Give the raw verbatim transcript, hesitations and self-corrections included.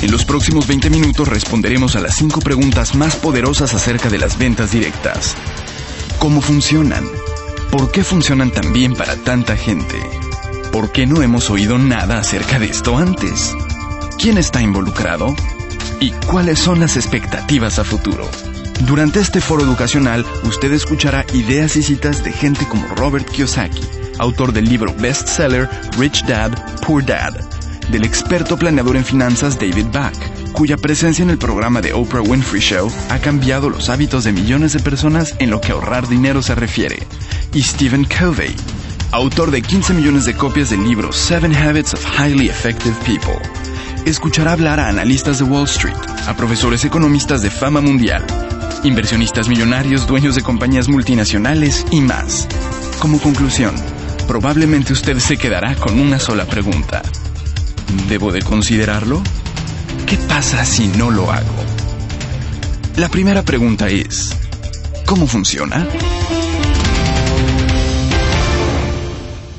En los próximos veinte minutos responderemos a las cinco preguntas más poderosas acerca de las ventas directas. ¿Cómo funcionan? ¿Por qué funcionan tan bien para tanta gente? ¿Por qué no hemos oído nada acerca de esto antes? ¿Quién está involucrado? ¿Y cuáles son las expectativas a futuro? Durante este foro educacional, usted escuchará ideas y citas de gente como Robert Kiyosaki, autor del libro bestseller Rich Dad, Poor Dad, del experto planeador en finanzas David Back, cuya presencia en el programa de Oprah Winfrey Show ha cambiado los hábitos de millones de personas en lo que a ahorrar dinero se refiere, y Stephen Covey, autor de quince millones de copias del libro Seven Habits of Highly Effective People. Escuchará hablar a analistas de Wall Street, a profesores economistas de fama mundial, inversionistas millonarios, dueños de compañías multinacionales y más. Como conclusión, probablemente usted se quedará con una sola pregunta. ¿Debo de considerarlo? ¿Qué pasa si no lo hago? La primera pregunta es, ¿cómo funciona?